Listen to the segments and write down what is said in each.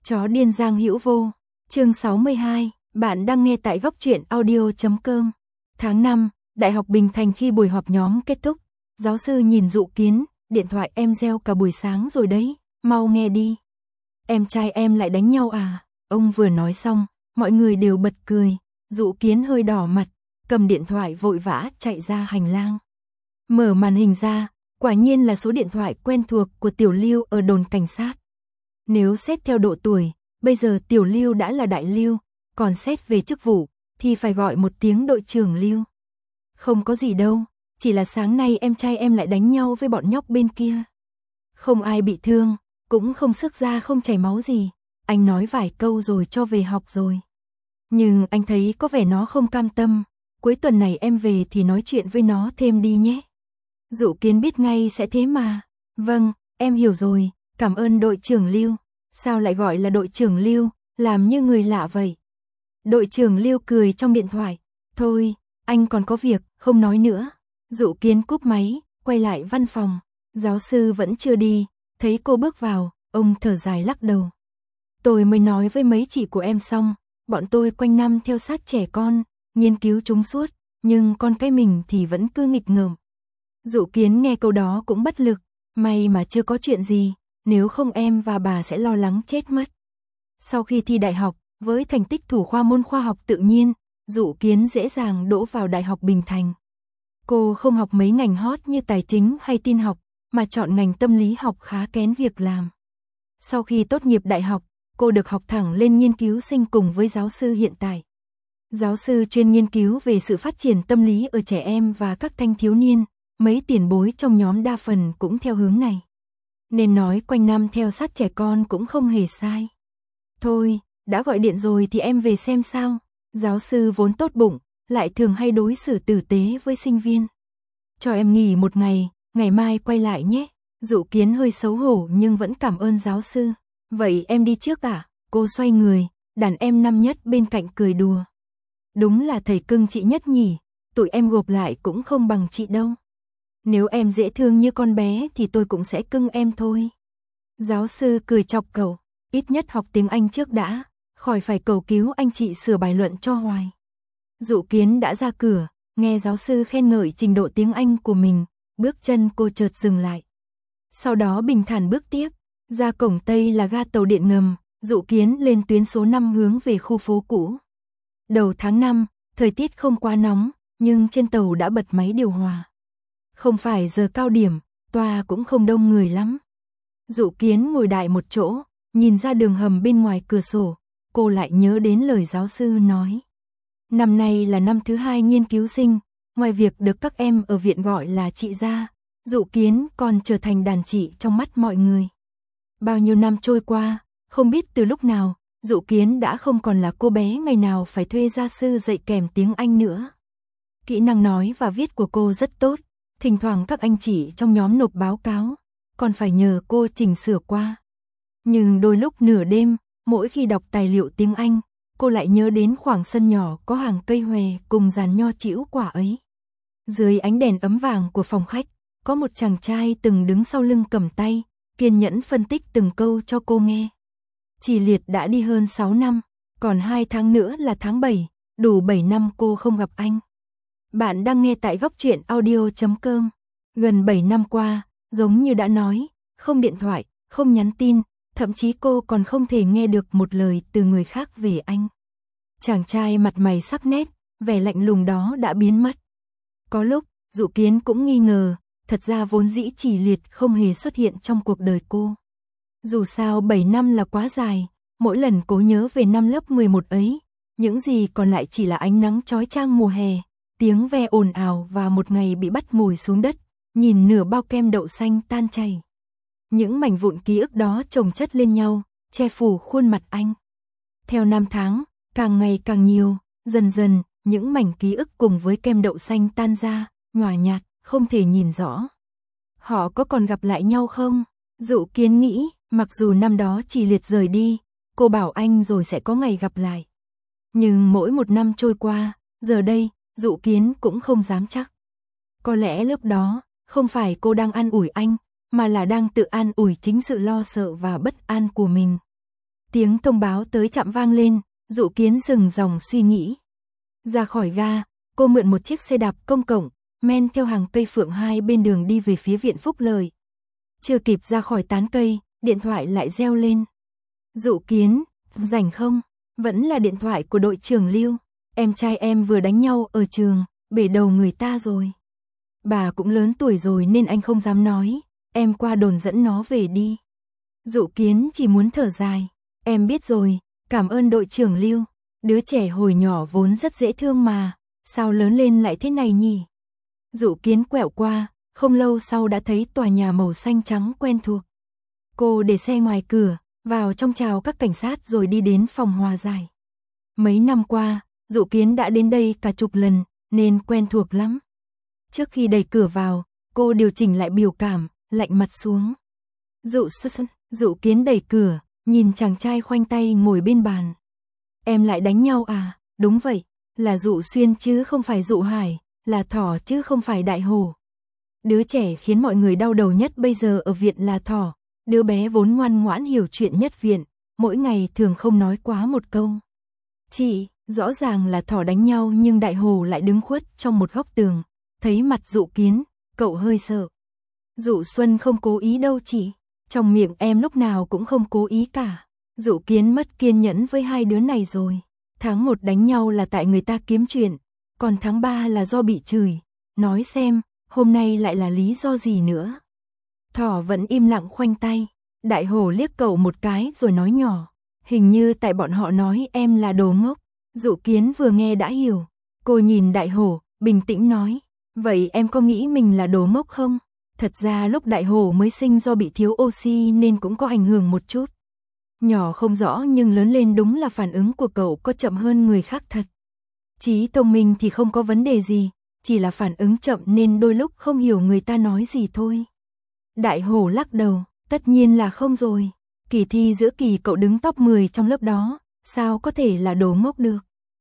Chó điên Giang Hữu Vô, chương 62, bạn đang nghe tại góc truyện audio.com. Tháng 5, Đại học Bình Thành khi buổi họp nhóm kết thúc, giáo sư nhìn Dụ Kiến, điện thoại em reo cả buổi sáng rồi đấy, mau nghe đi. Em trai em lại đánh nhau à? Ông vừa nói xong, mọi người đều bật cười, Dụ Kiến hơi đỏ mặt, cầm điện thoại vội vã chạy ra hành lang. Mở màn hình ra, quả nhiên là số điện thoại quen thuộc của Tiểu Lưu ở đồn cảnh sát. Nếu xét theo độ tuổi, bây giờ Tiểu Lưu đã là đại lưu, còn xét về chức vụ, thì phải gọi một tiếng đội trưởng Lưu. Không có gì đâu, chỉ là sáng nay em trai em lại đánh nhau với bọn nhóc bên kia. Không ai bị thương, cũng không xước da không chảy máu gì, anh nói vài câu rồi cho về học rồi. Nhưng anh thấy có vẻ nó không cam tâm, cuối tuần này em về thì nói chuyện với nó thêm đi nhé. Dụ Kiến biết ngay sẽ thế mà. Vâng, em hiểu rồi, cảm ơn đội trưởng Lưu. Sao lại gọi là đội trưởng Lưu, làm như người lạ vậy. Đội trưởng Lưu cười trong điện thoại. Thôi, anh còn có việc, không nói nữa. Dụ Kiến cúp máy, quay lại văn phòng. Giáo sư vẫn chưa đi, thấy cô bước vào, ông thở dài lắc đầu. Tôi mới nói với mấy chị của em xong, bọn tôi quanh năm theo sát trẻ con, nghiên cứu chúng suốt, nhưng con cái mình thì vẫn cứ nghịch ngợm. Dụ Kiến nghe câu đó cũng bất lực, may mà chưa có chuyện gì, nếu không em và bà sẽ lo lắng chết mất. Sau khi thi đại học, với thành tích thủ khoa môn khoa học tự nhiên, Dụ Kiến dễ dàng đỗ vào Đại học Bình Thành. Cô không học mấy ngành hot như tài chính hay tin học, mà chọn ngành tâm lý học khá kén việc làm. Sau khi tốt nghiệp đại học, cô được học thẳng lên nghiên cứu sinh cùng với giáo sư hiện tại. Giáo sư chuyên nghiên cứu về sự phát triển tâm lý ở trẻ em và các thanh thiếu niên, mấy tiền bối trong nhóm đa phần cũng theo hướng này. Nên nói quanh năm theo sát trẻ con cũng không hề sai. Thôi, đã gọi điện rồi thì em về xem sao. Giáo sư vốn tốt bụng, lại thường hay đối xử tử tế với sinh viên. Cho em nghỉ một ngày, ngày mai quay lại nhé. Dụ Kiến hơi xấu hổ nhưng vẫn cảm ơn giáo sư. Vậy em đi trước à? Cô xoay người, đàn em năm nhất bên cạnh cười đùa. Đúng là thầy cưng chị nhất nhỉ, tụi em gộp lại cũng không bằng chị đâu. Nếu em dễ thương như con bé thì tôi cũng sẽ cưng em thôi. Giáo sư cười chọc cậu, ít nhất học tiếng Anh trước đã, khỏi phải cầu cứu anh chị sửa bài luận cho hoài. Dụ Kiến đã ra cửa, nghe giáo sư khen ngợi trình độ tiếng Anh của mình, bước chân cô chợt dừng lại. Sau đó bình thản bước tiếp, ra cổng Tây là ga tàu điện ngầm, Dụ Kiến lên tuyến số 5 hướng về khu phố cũ. Đầu tháng 5, thời tiết không quá nóng, nhưng trên tàu đã bật máy điều hòa. Không phải giờ cao điểm, toa cũng không đông người lắm. Dụ Kiến ngồi đại một chỗ, nhìn ra đường hầm bên ngoài cửa sổ, cô lại nhớ đến lời giáo sư nói. Năm nay là năm thứ 2 nghiên cứu sinh, ngoài việc được các em ở viện gọi là chị ra, Dụ Kiến còn trở thành đàn chị trong mắt mọi người. Bao nhiêu năm trôi qua, không biết từ lúc nào, Dụ Kiến đã không còn là cô bé ngày nào phải thuê gia sư dạy kèm tiếng Anh nữa. Kỹ năng nói và viết của cô rất tốt, thỉnh thoảng các anh chị trong nhóm nộp báo cáo, còn phải nhờ cô chỉnh sửa qua. Nhưng đôi lúc nửa đêm, mỗi khi đọc tài liệu tiếng Anh, cô lại nhớ đến khoảng sân nhỏ có hàng cây huệ cùng giàn nho trĩu quả ấy. Dưới ánh đèn ấm vàng của phòng khách, có một chàng trai từng đứng sau lưng cầm tay, kiên nhẫn phân tích từng câu cho cô nghe. Chỉ Liệt đã đi hơn 6 năm, còn 2 tháng nữa là tháng 7, đủ 7 năm cô không gặp anh. Bạn đang nghe tại góc truyện audio.com. Gần 7 năm qua, giống như đã nói, không điện thoại, không nhắn tin, thậm chí cô còn không thể nghe được một lời từ người khác về anh. Chàng trai mặt mày sắc nét, vẻ lạnh lùng đó đã biến mất. Có lúc, Dụ Kiến cũng nghi ngờ, thật ra vốn dĩ Chỉ Liệt không hề xuất hiện trong cuộc đời cô. Dù sao 7 năm là quá dài, mỗi lần cố nhớ về năm lớp 11 ấy, những gì còn lại chỉ là ánh nắng chói chang mùa hè, tiếng ve ồn ào và một ngày bị bắt ngồi xuống đất, nhìn nửa bao kem đậu xanh tan chảy. Những mảnh vụn ký ức đó chồng chất lên nhau, che phủ khuôn mặt anh. Theo năm tháng, càng ngày càng nhiều, dần dần, những mảnh ký ức cùng với kem đậu xanh tan ra, nhòa nhạt, không thể nhìn rõ. Họ có còn gặp lại nhau không? Dụ Kiến nghĩ, mặc dù năm đó Chỉ Liệt rời đi, cô bảo anh rồi sẽ có ngày gặp lại. Nhưng mỗi một năm trôi qua, giờ đây, Dụ Kiến cũng không dám chắc. Có lẽ lúc đó, không phải cô đang an ủi anh, mà là đang tự an ủi chính sự lo sợ và bất an của mình. Tiếng thông báo tới trạm vang lên, Dụ Kiến dừng dòng suy nghĩ. Ra khỏi ga, cô mượn một chiếc xe đạp công cộng, men theo hàng cây phượng hai bên đường đi về phía viện Phúc Lợi. Chưa kịp ra khỏi tán cây, điện thoại lại reo lên. Dụ Kiến, rảnh không? Vẫn là điện thoại của đội trưởng Lưu. Em trai em vừa đánh nhau ở trường, bể đầu người ta rồi. Bà cũng lớn tuổi rồi nên anh không dám nói, em qua đồn dẫn nó về đi. Dụ Kiến chỉ muốn thở dài. Em biết rồi, cảm ơn đội trưởng Lưu. Đứa trẻ hồi nhỏ vốn rất dễ thương mà, sao lớn lên lại thế này nhỉ? Dụ Kiến quẹo qua, không lâu sau đã thấy tòa nhà màu xanh trắng quen thuộc. Cô để xe ngoài cửa, vào trong chào các cảnh sát rồi đi đến phòng hòa giải. Mấy năm qua, Dụ Kiến đã đến đây cả chục lần, nên quen thuộc lắm. Trước khi đẩy cửa vào, cô điều chỉnh lại biểu cảm, lạnh mặt xuống. Dụ Kiến đẩy cửa, nhìn chàng trai khoanh tay ngồi bên bàn. Em lại đánh nhau à? Đúng vậy, là Dụ Xuyên chứ không phải Dụ Hải, là Thỏ chứ không phải Đại Hổ. Đứa trẻ khiến mọi người đau đầu nhất bây giờ ở viện là Thỏ, đứa bé vốn ngoan ngoãn hiểu chuyện nhất viện, mỗi ngày thường không nói quá một câu. Chị, rõ ràng là Thỏ đánh nhau nhưng Đại Hổ lại đứng khuất trong một góc tường, thấy mặt Dụ Kiến, cậu hơi sợ. Dụ Xuân không cố ý đâu chị, trong miệng em lúc nào cũng không cố ý cả. Dụ Kiến mất kiên nhẫn với hai đứa này rồi. Tháng 1 đánh nhau là tại người ta kiếm chuyện, còn tháng 3 là do bị chửi. Nói xem, hôm nay lại là lý do gì nữa? Thỏ vẫn im lặng khoanh tay. Đại Hổ liếc cậu một cái rồi nói nhỏ. Hình như tại bọn họ nói em là đồ ngốc. Dụ Kiến vừa nghe đã hiểu. Cô nhìn Đại Hổ, bình tĩnh nói. Vậy em có nghĩ mình là đồ ngốc không? Thật ra lúc Đại Hổ mới sinh do bị thiếu oxy nên cũng có ảnh hưởng một chút. Nhỏ không rõ nhưng lớn lên đúng là phản ứng của cậu có chậm hơn người khác thật. Trí thông minh thì không có vấn đề gì, chỉ là phản ứng chậm nên đôi lúc không hiểu người ta nói gì thôi. Đại Hổ lắc đầu, tất nhiên là không rồi. Kỳ thi giữa kỳ cậu đứng top 10 trong lớp đó, sao có thể là đồ ngốc được.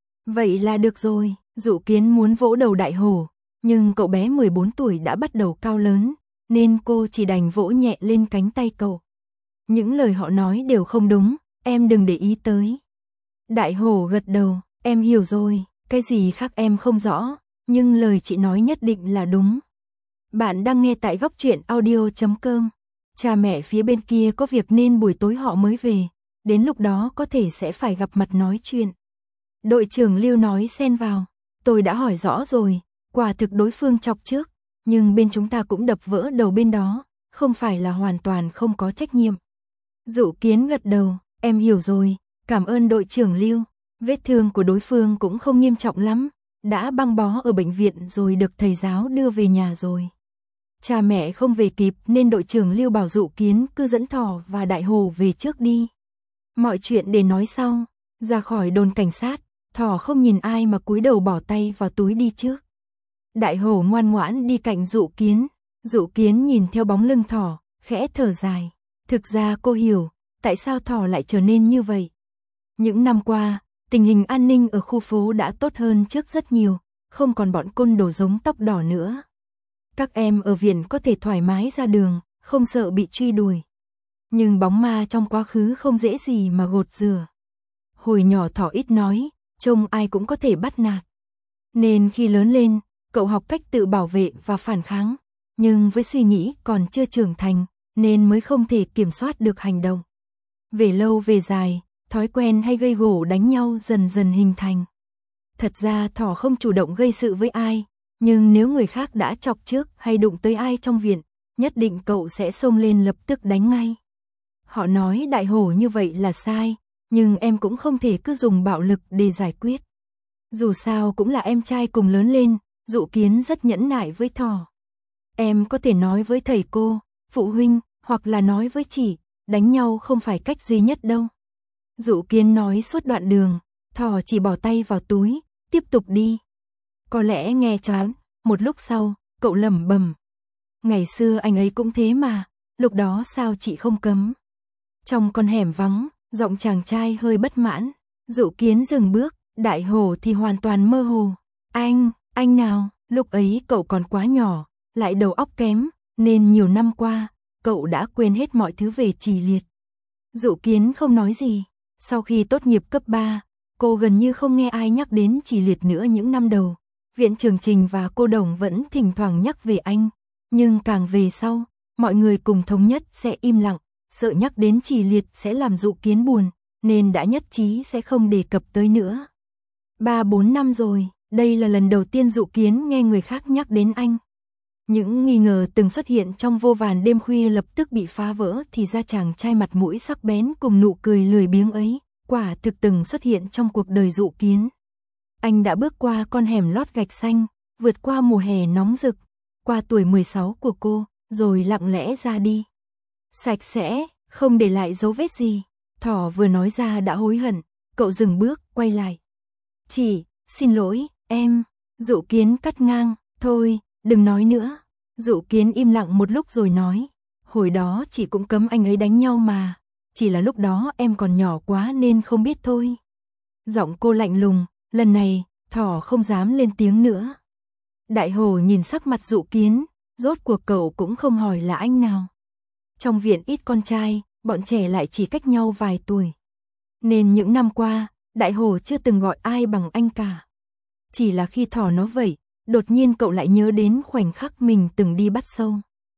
Vậy là được rồi, Dụ Kiến muốn vỗ đầu Đại Hổ, nhưng cậu bé 14 tuổi đã bắt đầu cao lớn, nên cô chỉ đành vỗ nhẹ lên cánh tay cậu. Những lời họ nói đều không đúng, em đừng để ý tới. Đại Hổ gật đầu, em hiểu rồi, cái gì khác em không rõ, nhưng lời chị nói nhất định là đúng. Bạn đang nghe tại góc truyện audio.com. Cha mẹ phía bên kia có việc nên buổi tối họ mới về, đến lúc đó có thể sẽ phải gặp mặt nói chuyện. Đội trưởng Lưu nói xen vào, tôi đã hỏi rõ rồi, quả thực đối phương chọc trước, nhưng bên chúng ta cũng đập vỡ đầu bên đó, không phải là hoàn toàn không có trách nhiệm. Dụ Kiến gật đầu, em hiểu rồi, cảm ơn đội trưởng Lưu. Vết thương của đối phương cũng không nghiêm trọng lắm, đã băng bó ở bệnh viện rồi được thầy giáo đưa về nhà rồi. Cha mẹ không về kịp nên đội trưởng Lưu bảo Dụ Kiến cứ dẫn Thỏ và Đại Hổ về trước đi. Mọi chuyện để nói sau. Ra khỏi đồn cảnh sát, Thỏ không nhìn ai mà cúi đầu bỏ tay vào túi đi trước. Đại Hổ ngoan ngoãn đi cạnh Dụ Kiến. Dụ Kiến nhìn theo bóng lưng Thỏ, khẽ thở dài. Thực ra cô hiểu, tại sao Thỏ lại trở nên như vậy. Những năm qua, tình hình an ninh ở khu phố đã tốt hơn trước rất nhiều, không còn bọn côn đồ giống tóc đỏ nữa. Các em ở viện có thể thoải mái ra đường, không sợ bị truy đuổi. Nhưng bóng ma trong quá khứ không dễ gì mà gột rửa. Hồi nhỏ Thỏ ít nói, trông ai cũng có thể bắt nạt. Nên khi lớn lên, cậu học cách tự bảo vệ và phản kháng, nhưng với suy nghĩ còn chưa trưởng thành, nên mới không thể kiểm soát được hành động. Về lâu về dài, thói quen hay gây gổ đánh nhau dần dần hình thành. Thật ra Thỏ không chủ động gây sự với ai, nhưng nếu người khác đã chọc trước hay đụng tới ai trong viện, nhất định cậu sẽ xông lên lập tức đánh ngay. Họ nói Đại Hổ như vậy là sai, nhưng em cũng không thể cứ dùng bạo lực để giải quyết. Dù sao cũng là em trai cùng lớn lên, Dụ Kiến rất nhẫn nại với Thỏ. Em có thể nói với thầy cô, phụ huynh, hoặc là nói với chị, đánh nhau không phải cách duy nhất đâu. Dụ Kiến nói suốt đoạn đường, Thỏ chỉ bỏ tay vào túi, tiếp tục đi. Có lẽ nghe chán, một lúc sau, cậu lẩm bẩm. Ngày xưa anh ấy cũng thế mà, lúc đó sao chị không cấm. Trong con hẻm vắng, giọng chàng trai hơi bất mãn. Dụ Kiến dừng bước, Đại Hổ thì hoàn toàn mơ hồ. Anh nào, lúc ấy cậu còn quá nhỏ, lại đầu óc kém, nên nhiều năm qua, cậu đã quên hết mọi thứ về Trì Liệt. Dụ Kiến không nói gì, Sau khi tốt nghiệp cấp 3, cô gần như không nghe ai nhắc đến Chỉ Liệt nữa những năm đầu. Viện Trường Trình và cô Đồng vẫn thỉnh thoảng nhắc về anh, nhưng càng về sau, mọi người cùng thống nhất sẽ im lặng, sợ nhắc đến Chỉ Liệt sẽ làm Dụ Kiến buồn, nên đã nhất trí sẽ không đề cập tới nữa. 3-4 năm rồi, đây là lần đầu tiên Dụ Kiến nghe người khác nhắc đến anh. Những nghi ngờ từng xuất hiện trong vô vàn đêm khuya lập tức bị phá vỡ, thì ra chàng trai mặt mũi sắc bén cùng nụ cười lười biếng ấy, quả thực từng xuất hiện trong cuộc đời Dụ Kiến. Anh đã bước qua con hẻm lót gạch xanh, vượt qua mùa hè nóng rực, qua tuổi 16 của cô, rồi lặng lẽ ra đi. Sạch sẽ, không để lại dấu vết gì. Thỏ vừa nói ra đã hối hận, cậu dừng bước, quay lại. Chị, xin lỗi, em. Dụ Kiến cắt ngang, thôi, đừng nói nữa. Dụ Kiến im lặng một lúc rồi nói, hồi đó chị cũng cấm anh ấy đánh nhau mà, chỉ là lúc đó em còn nhỏ quá nên không biết thôi. Giọng cô lạnh lùng, lần này, Thỏ không dám lên tiếng nữa. Đại Hồ nhìn sắc mặt Dụ Kiến, rốt cuộc cậu cũng không hỏi là anh nào. Trong viện ít con trai, bọn trẻ lại chỉ cách nhau vài tuổi. Nên những năm qua, Đại Hồ chưa từng gọi ai bằng anh cả. Chỉ là khi Thỏ nói vậy, đột nhiên cậu lại nhớ đến khoảnh khắc mình từng đi bắt sâu.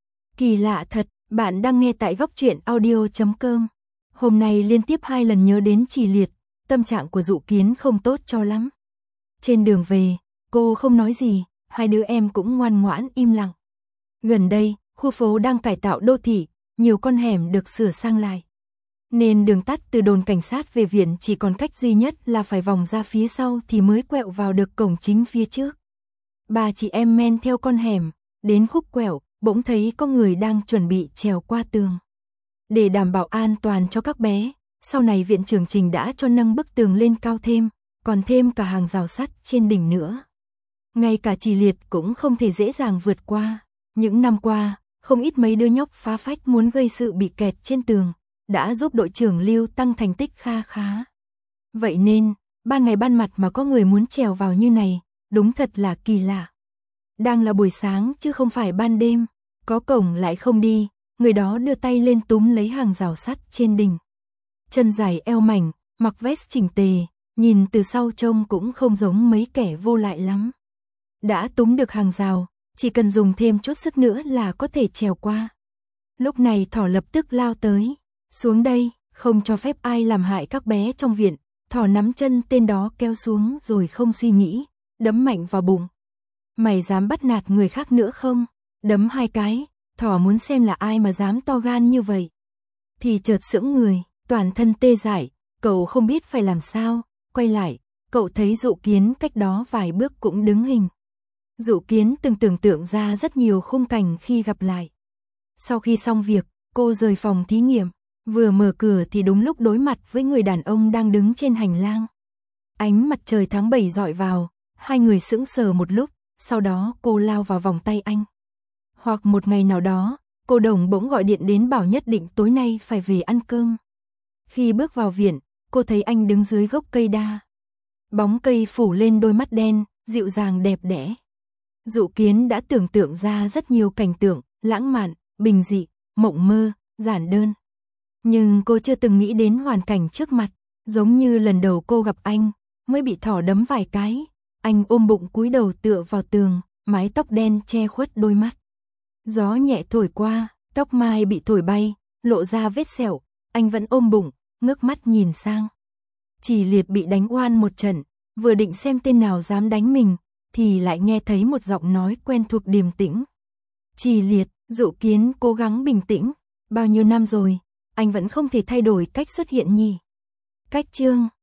Kỳ lạ thật, bạn đang nghe tại góc truyện audio.com. Hôm nay liên tiếp 2 lần nhớ đến Chỉ Liệt, tâm trạng của Dụ Kiến không tốt cho lắm. Trên đường về, cô không nói gì, hai đứa em cũng ngoan ngoãn im lặng. Gần đây, khu phố đang cải tạo đô thị, nhiều con hẻm được sửa sang lại. Nên đường tắt từ đồn cảnh sát về viện chỉ còn cách duy nhất là phải vòng ra phía sau thì mới quẹo vào được cổng chính phía trước. Ba chị em men theo con hẻm, đến khúc quẹo, bỗng thấy có người đang chuẩn bị trèo qua tường. Để đảm bảo an toàn cho các bé, sau này Viện Trường Trình đã cho nâng bức tường lên cao thêm, còn thêm cả hàng rào sắt trên đỉnh nữa. Ngay cả Chỉ Liệt cũng không thể dễ dàng vượt qua. Những năm qua, không ít mấy đứa nhóc phá phách muốn gây sự bị kẹt trên tường, đã giúp đội trưởng Lưu tăng thành tích kha khá. Vậy nên, ban ngày ban mặt mà có người muốn trèo vào như này, đúng thật là kỳ lạ. Đang là buổi sáng chứ không phải ban đêm, có cổng lại không đi, người đó đưa tay lên túm lấy hàng rào sắt trên đỉnh. Chân dài eo mảnh, mặc vest chỉnh tề, nhìn từ sau trông cũng không giống mấy kẻ vô lại lắm. Đã túm được hàng rào, chỉ cần dùng thêm chút sức nữa là có thể trèo qua. Lúc này Thỏ lập tức lao tới. Xuống đây, không cho phép ai làm hại các bé trong viện. Thỏ nắm chân tên đó kéo xuống rồi không suy nghĩ, đấm mạnh vào bụng. Mày dám bắt nạt người khác nữa không? Đấm 2 cái, Thỏ muốn xem là ai mà dám to gan như vậy. Thì chợt sững người, toàn thân tê dại, cậu không biết phải làm sao. Quay lại, cậu thấy Dụ Kiến cách đó vài bước cũng đứng hình. Dụ Kiến từng tưởng tượng ra rất nhiều khung cảnh khi gặp lại. Sau khi xong việc, cô rời phòng thí nghiệm, vừa mở cửa thì đúng lúc đối mặt với người đàn ông đang đứng trên hành lang. Ánh mặt trời tháng 7 rọi vào, hai người sững sờ một lúc, sau đó cô lao vào vòng tay anh. Hoặc một ngày nào đó, cô Đồng bỗng gọi điện đến bảo nhất định tối nay phải về ăn cơm. Khi bước vào viện, cô thấy anh đứng dưới gốc cây đa. Bóng cây phủ lên đôi mắt đen, dịu dàng đẹp đẽ. Dụ Kiến đã tưởng tượng ra rất nhiều cảnh tượng, lãng mạn, bình dị, mộng mơ, giản đơn. Nhưng cô chưa từng nghĩ đến hoàn cảnh trước mặt, giống như lần đầu cô gặp anh, mới bị Thỏ đấm vài cái. Anh ôm bụng cúi đầu tựa vào tường, mái tóc đen che khuất đôi mắt. Gió nhẹ thổi qua, tóc mai bị thổi bay, lộ ra vết sẹo, anh vẫn ôm bụng, ngước mắt nhìn sang. Chỉ Liệt bị đánh oan một trận, vừa định xem tên nào dám đánh mình, thì lại nghe thấy một giọng nói quen thuộc điềm tĩnh. Chỉ Liệt, Dụ Kiến cố gắng bình tĩnh, bao nhiêu năm rồi, anh vẫn không thể thay đổi cách xuất hiện nhỉ. Cách chương